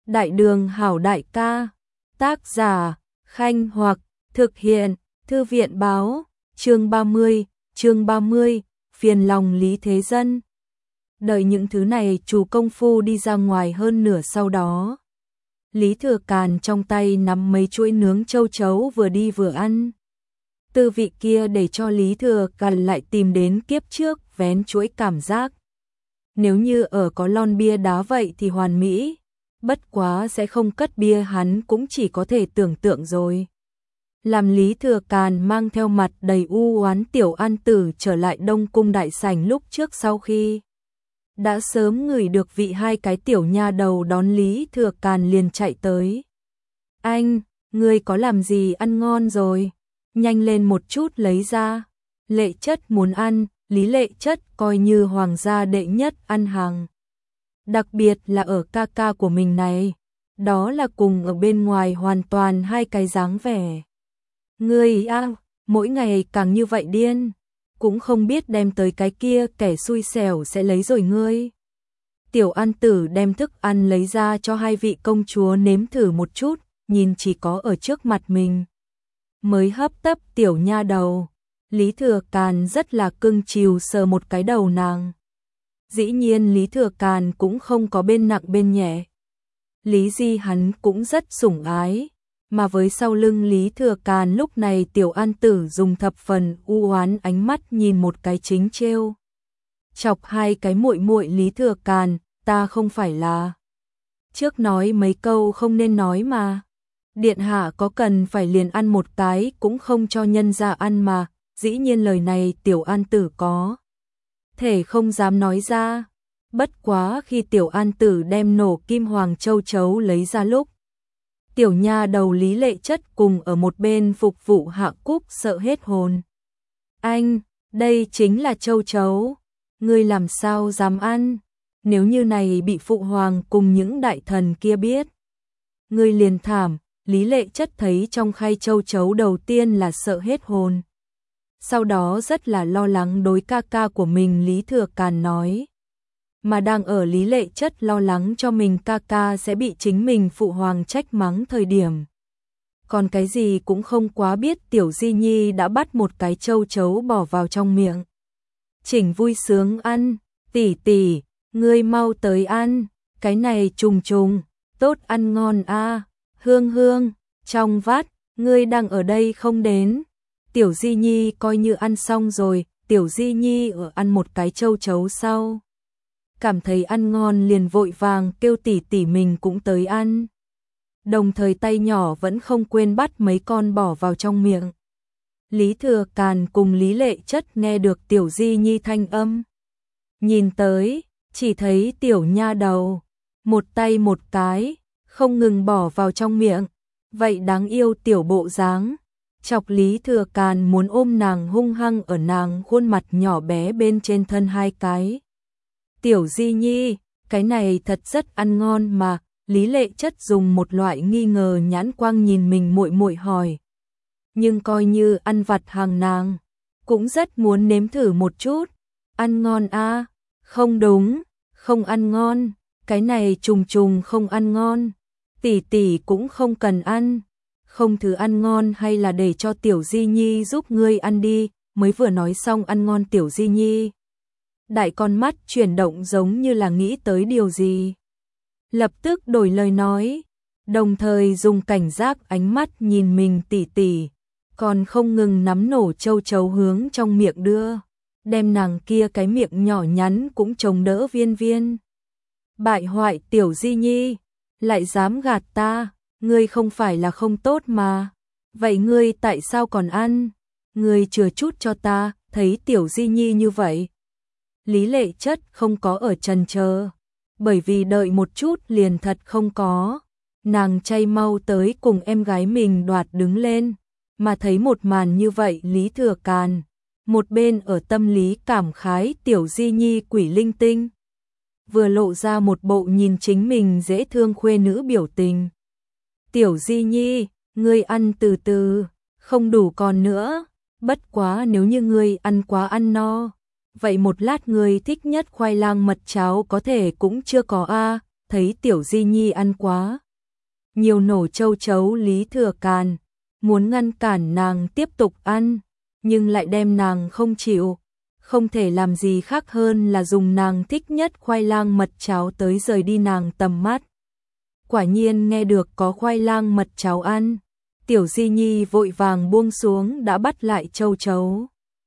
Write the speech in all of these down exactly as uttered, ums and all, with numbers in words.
Đại đường hảo đại ca, tác giả, Khanh Hoặc, thực hiện, Thư viện báo, chương ba mươi, chương ba mươi, phiền lòng Lý Thế Dân. Đợi những thứ này chủ công phu đi ra ngoài hơn nửa sau đó. Lý Thừa Càn trong tay nắm mấy chuỗi nướng châu chấu vừa đi vừa ăn. Tư vị kia để cho Lý Thừa Càn lại tìm đến kiếp trước vén chuỗi cảm giác. Nếu như ở có lon bia đá vậy thì hoàn mỹ, bất quá sẽ không cất bia hắn cũng chỉ có thể tưởng tượng rồi. Làm Lý Thừa Càn mang theo mặt đầy u oán Tiểu An Tử trở lại Đông Cung đại sảnh lúc trước sau khi đã sớm ngửi được vị hai cái tiểu nha đầu đón Lý Thừa Càn liền chạy tới. Anh, ngươi có làm gì ăn ngon rồi? Nhanh lên một chút lấy ra. Lệ Chất muốn ăn, Lý Lệ Chất coi như hoàng gia đệ nhất ăn hàng. Đặc biệt là ở ca ca của mình này, đó là cùng ở bên ngoài hoàn toàn hai cái dáng vẻ. Ngươi a, mỗi ngày càng như vậy điên, cũng không biết đem tới cái kia kẻ xui xẻo sẽ lấy rồi ngươi. Tiểu An Tử đem thức ăn lấy ra cho hai vị công chúa nếm thử một chút, nhìn chỉ có ở trước mặt mình mới hấp tấp tiểu nha đầu. Lý Thừa Càn rất là cưng chiều sờ một cái đầu nàng. Dĩ nhiên Lý Thừa Càn cũng không có bên nặng bên nhẹ. Lý Di hắn cũng rất sủng ái, mà với sau lưng Lý Thừa Càn lúc này Tiểu An Tử dùng thập phần u oán ánh mắt nhìn một cái chính trêu chọc hai cái muội muội Lý Thừa Càn, ta không phải là trước nói mấy câu không nên nói mà. Điện hạ có cần phải liền ăn một cái cũng không cho nhân ra ăn mà. Dĩ nhiên lời này Tiểu An Tử có thể không dám nói ra. Bất quá khi Tiểu An Tử đem nổ kim hoàng châu chấu lấy ra lúc, tiểu nha đầu Lý Lệ Chất cùng ở một bên phục vụ Hạ Cúc sợ hết hồn. Anh, đây chính là châu chấu, ngươi làm sao dám ăn? Nếu như này bị phụ hoàng cùng những đại thần kia biết, ngươi liền thảm. Lý Lệ Chất thấy trong khay châu chấu đầu tiên là sợ hết hồn. Sau đó rất là lo lắng đối ca ca của mình Lý Thừa Càn nói. Mà đang ở Lý Lệ Chất lo lắng cho mình ca ca sẽ bị chính mình phụ hoàng trách mắng thời điểm. Còn cái gì cũng không quá biết Tiểu Di Nhi đã bắt một cái châu chấu bỏ vào trong miệng. Chỉnh vui sướng ăn, tỷ tỷ, ngươi mau tới ăn, cái này trùng trùng, tốt ăn ngon a. Hương hương, trong vắt, ngươi đang ở đây không đến. Tiểu Di Nhi coi như ăn xong rồi, Tiểu Di Nhi ở ăn một cái châu chấu sau. Cảm thấy ăn ngon liền vội vàng kêu tỷ tỷ mình cũng tới ăn. Đồng thời tay nhỏ vẫn không quên bắt mấy con bỏ vào trong miệng. Lý Thừa Càn cùng Lý Lệ Chất nghe được Tiểu Di Nhi thanh âm. Nhìn tới, chỉ thấy tiểu nha đầu, một tay một cái, không ngừng bỏ vào trong miệng. Vậy đáng yêu tiểu bộ dáng. Chọc Lý Thừa Càn muốn ôm nàng hung hăng ở nàng khuôn mặt nhỏ bé bên trên thân hai cái. Tiểu Di Nhi, cái này thật rất ăn ngon mà. Lý Lệ Chất dùng một loại nghi ngờ nhãn quang nhìn mình muội muội hỏi. Nhưng coi như ăn vặt hàng nàng, cũng rất muốn nếm thử một chút. Ăn ngon a? À? Không đúng, không ăn ngon, cái này trùng trùng không ăn ngon. Tỷ tỷ cũng không cần ăn. Không thứ ăn ngon hay là để cho Tiểu Di Nhi giúp ngươi ăn đi. Mới vừa nói xong ăn ngon Tiểu Di Nhi, đại con mắt chuyển động giống như là nghĩ tới điều gì. Lập tức đổi lời nói, đồng thời dùng cảnh giác ánh mắt nhìn mình tỷ tỷ, còn không ngừng nắm nổ châu chấu hướng trong miệng đưa, đem nàng kia cái miệng nhỏ nhắn cũng chống đỡ viên viên. Bại hoại Tiểu Di Nhi, lại dám gạt ta, ngươi không phải là không tốt mà, vậy ngươi tại sao còn ăn? Ngươi chừa chút cho ta. Thấy Tiểu Di Nhi như vậy, Lý Lệ Chất không có ở chần chờ, bởi vì đợi một chút liền thật không có. Nàng chay mau tới cùng em gái mình đoạt đứng lên, mà thấy một màn như vậy Lý Thừa Càn, một bên ở tâm lý cảm khái Tiểu Di Nhi quỷ linh tinh, vừa lộ ra một bộ nhìn chính mình dễ thương khuê nữ biểu tình. Tiểu Di Nhi, ngươi ăn từ từ, không đủ còn nữa, bất quá nếu như ngươi ăn quá ăn no, vậy một lát ngươi thích nhất khoai lang mật cháo có thể cũng chưa có a. thấy Tiểu Di Nhi ăn quá nhiều nổ châu chấu, Lý Thừa Càn muốn ngăn cản nàng tiếp tục ăn, nhưng lại đem nàng không chịu, không thể làm gì khác hơn là dùng nàng thích nhất khoai lang mật cháo tới rời đi nàng tầm mắt. Quả nhiên nghe được có khoai lang mật cháo ăn, Tiểu Di Nhi vội vàng buông xuống đã bắt lại châu chấu.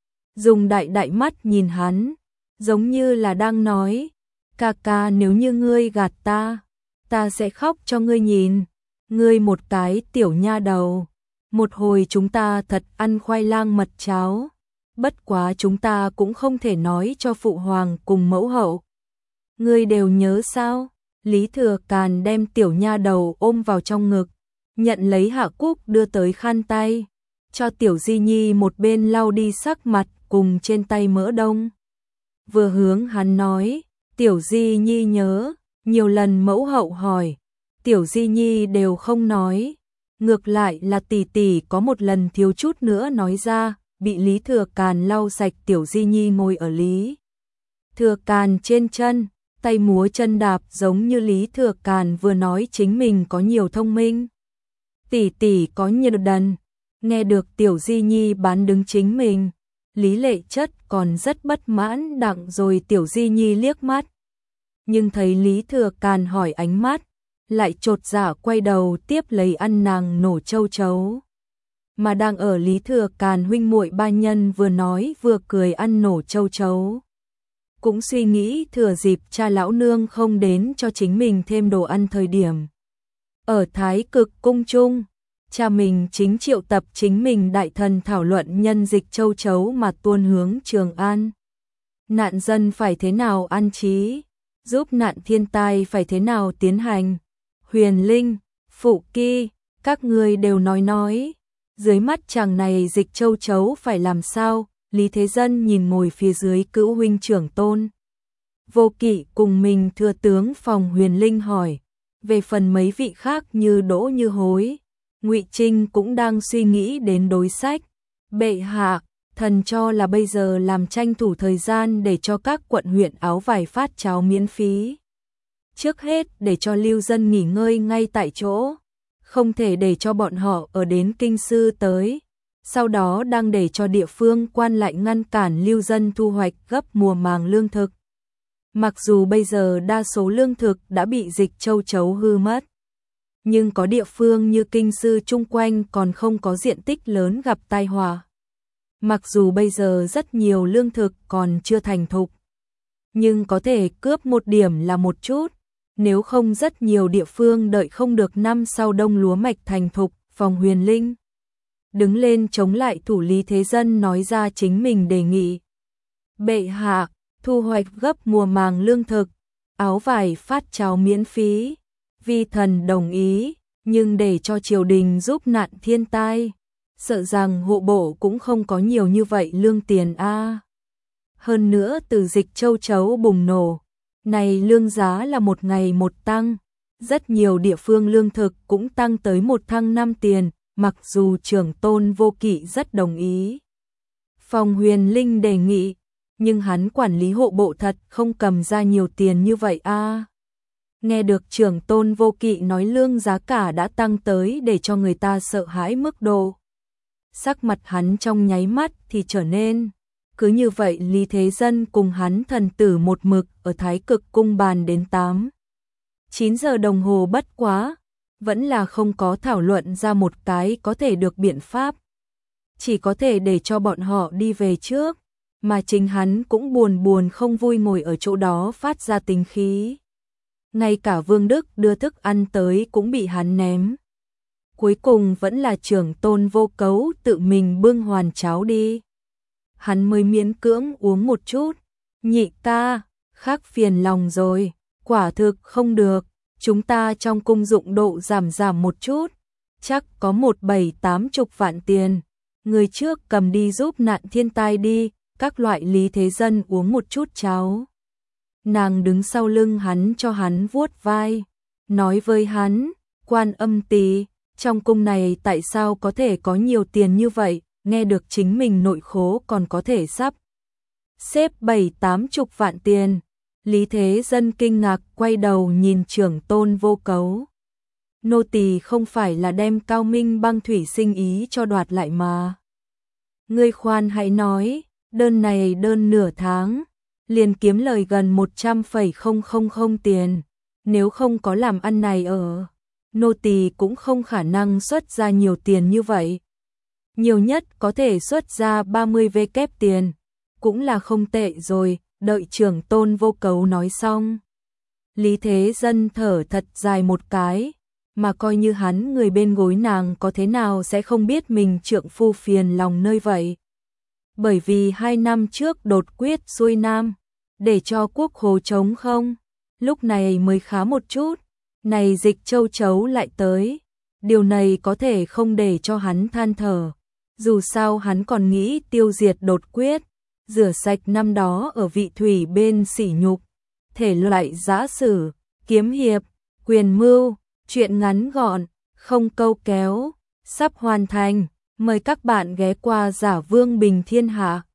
Dùng đại đại mắt nhìn hắn, giống như là đang nói, ca ca nếu như ngươi gạt ta, ta sẽ khóc cho ngươi nhìn, ngươi một cái tiểu nha đầu, một hồi chúng ta thật ăn khoai lang mật cháo, bất quá chúng ta cũng không thể nói cho phụ hoàng cùng mẫu hậu. Ngươi đều nhớ sao? Lý Thừa Càn đem tiểu nha đầu ôm vào trong ngực, nhận lấy Hạ Cúc đưa tới khăn tay, cho Tiểu Di Nhi một bên lau đi sắc mặt cùng trên tay mỡ đông. Vừa hướng hắn nói, Tiểu Di Nhi nhớ, nhiều lần mẫu hậu hỏi, Tiểu Di Nhi đều không nói. Ngược lại là tỷ tỷ có một lần thiếu chút nữa nói ra, bị Lý Thừa Càn lau sạch. Tiểu Di Nhi ngồi ở Lý Thừa Càn trên chân, tay múa chân đạp giống như Lý Thừa Càn vừa nói chính mình có nhiều thông minh. Tỷ tỷ có nhiều đần, nghe được Tiểu Di Nhi bán đứng chính mình, Lý Lệ Chất còn rất bất mãn đặng rồi Tiểu Di Nhi liếc mắt. Nhưng thấy Lý Thừa Càn hỏi ánh mắt, lại chột dạ quay đầu tiếp lấy ăn nàng nổ châu chấu. Mà đang ở Lý Thừa Càn huynh muội ba nhân vừa nói vừa cười ăn nổ châu chấu. Cũng suy nghĩ thừa dịp cha lão nương không đến cho chính mình thêm đồ ăn thời điểm. Ở Thái Cực cung trung, cha mình chính triệu tập chính mình đại thần thảo luận nhân dịch châu chấu mà tuôn hướng Trường An. Nạn dân phải thế nào an trí, giúp nạn thiên tai phải thế nào tiến hành. Huyền Linh, Phụ Kỳ, các người đều nói nói, dưới mắt chàng này dịch châu chấu phải làm sao? Lý Thế Dân nhìn ngồi phía dưới cữu huynh trưởng Tôn Vô Kỵ cùng mình thừa tướng phòng Huyền Linh hỏi, về phần mấy vị khác như Đỗ Như Hối, Ngụy Trinh cũng đang suy nghĩ đến đối sách. Bệ hạ, thần cho là bây giờ làm tranh thủ thời gian để cho các quận huyện áo vải phát cháo miễn phí. Trước hết để cho lưu dân nghỉ ngơi ngay tại chỗ, không thể để cho bọn họ ở đến kinh sư tới. Sau đó đang để cho địa phương quan lại ngăn cản lưu dân thu hoạch gấp mùa màng lương thực. Mặc dù bây giờ đa số lương thực đã bị dịch châu chấu hư mất, nhưng có địa phương như kinh sư chung quanh còn không có diện tích lớn gặp tai họa. Mặc dù bây giờ rất nhiều lương thực còn chưa thành thục, nhưng có thể cướp một điểm là một chút, nếu không rất nhiều địa phương đợi không được năm sau đông lúa mạch thành thục. Phòng Huyền Linh đứng lên chống lại thủ Lý Thế Dân nói ra chính mình đề nghị. Bệ hạ, thu hoạch gấp mùa màng lương thực, áo vải phát cháo miễn phí, vi thần đồng ý, nhưng để cho triều đình giúp nạn thiên tai, sợ rằng hộ bộ cũng không có nhiều như vậy lương tiền a. À. Hơn nữa từ dịch châu chấu bùng nổ, này lương giá là một ngày một tăng, rất nhiều địa phương lương thực cũng tăng tới một thăng năm tiền. Mặc dù trưởng Tôn Vô Kỵ rất đồng ý Phòng Huyền Linh đề nghị, nhưng hắn quản lý hộ bộ thật không cầm ra nhiều tiền như vậy a. À. Nghe được trưởng Tôn Vô Kỵ nói lương giá cả đã tăng tới để cho người ta sợ hãi mức độ, sắc mặt hắn trong nháy mắt thì trở nên. Cứ như vậy Lý Thế Dân cùng hắn thần tử một mực ở Thái Cực cung bàn đến tám chín giờ đồng hồ, bất quá vẫn là không có thảo luận ra một cái có thể được biện pháp. Chỉ có thể để cho bọn họ đi về trước, mà chính hắn cũng buồn buồn không vui ngồi ở chỗ đó phát ra tính khí. Ngay cả Vương Đức đưa thức ăn tới cũng bị hắn ném. Cuối cùng vẫn là trưởng Tôn Vô Cấu tự mình bưng hoàn cháo đi. Hắn mới miễn cưỡng uống một chút. Nhị ca, khác phiền lòng rồi, quả thực không được. Chúng ta trong cung dụng độ giảm giảm một chút, chắc có một bảy tám chục vạn tiền. Người trước cầm đi giúp nạn thiên tai đi, các loại Lý Thế Dân uống một chút cháo. Nàng đứng sau lưng hắn cho hắn vuốt vai, nói với hắn, Quan Âm tỷ, trong cung này tại sao có thể có nhiều tiền như vậy, nghe được chính mình nội khố còn có thể sắp xếp bảy tám chục vạn tiền. Lý Thế Dân kinh ngạc quay đầu nhìn trưởng tôn Vô Cấu. Nô tỳ không phải là đem Cao Minh băng thủy sinh ý cho đoạt lại mà. Ngươi khoan hãy nói, đơn này đơn nửa tháng, liền kiếm lời gần một trăm phẩy không không không tiền, nếu không có làm ăn này ở, nô tỳ cũng không khả năng xuất ra nhiều tiền như vậy. Nhiều nhất có thể xuất ra ba mươi vê kép tiền, cũng là không tệ rồi, đợi trưởng tôn Vô Cấu nói xong. Lý Thế Dân thở thật dài một cái, mà coi như hắn người bên gối nàng có thế nào sẽ không biết mình trượng phu phiền lòng nơi vậy. Bởi vì hai năm trước đột quyết xuôi nam, để cho quốc hồ trống không, lúc này mới khá một chút, này dịch châu chấu lại tới, điều này có thể không để cho hắn than thở, dù sao hắn còn nghĩ tiêu diệt đột quyết, rửa sạch năm đó ở vị thủy bên sỉ nhục, thể loại giã sử, kiếm hiệp, quyền mưu, chuyện ngắn gọn, không câu kéo, sắp hoàn thành, mời các bạn ghé qua Giả Vương Bình Thiên Hạ.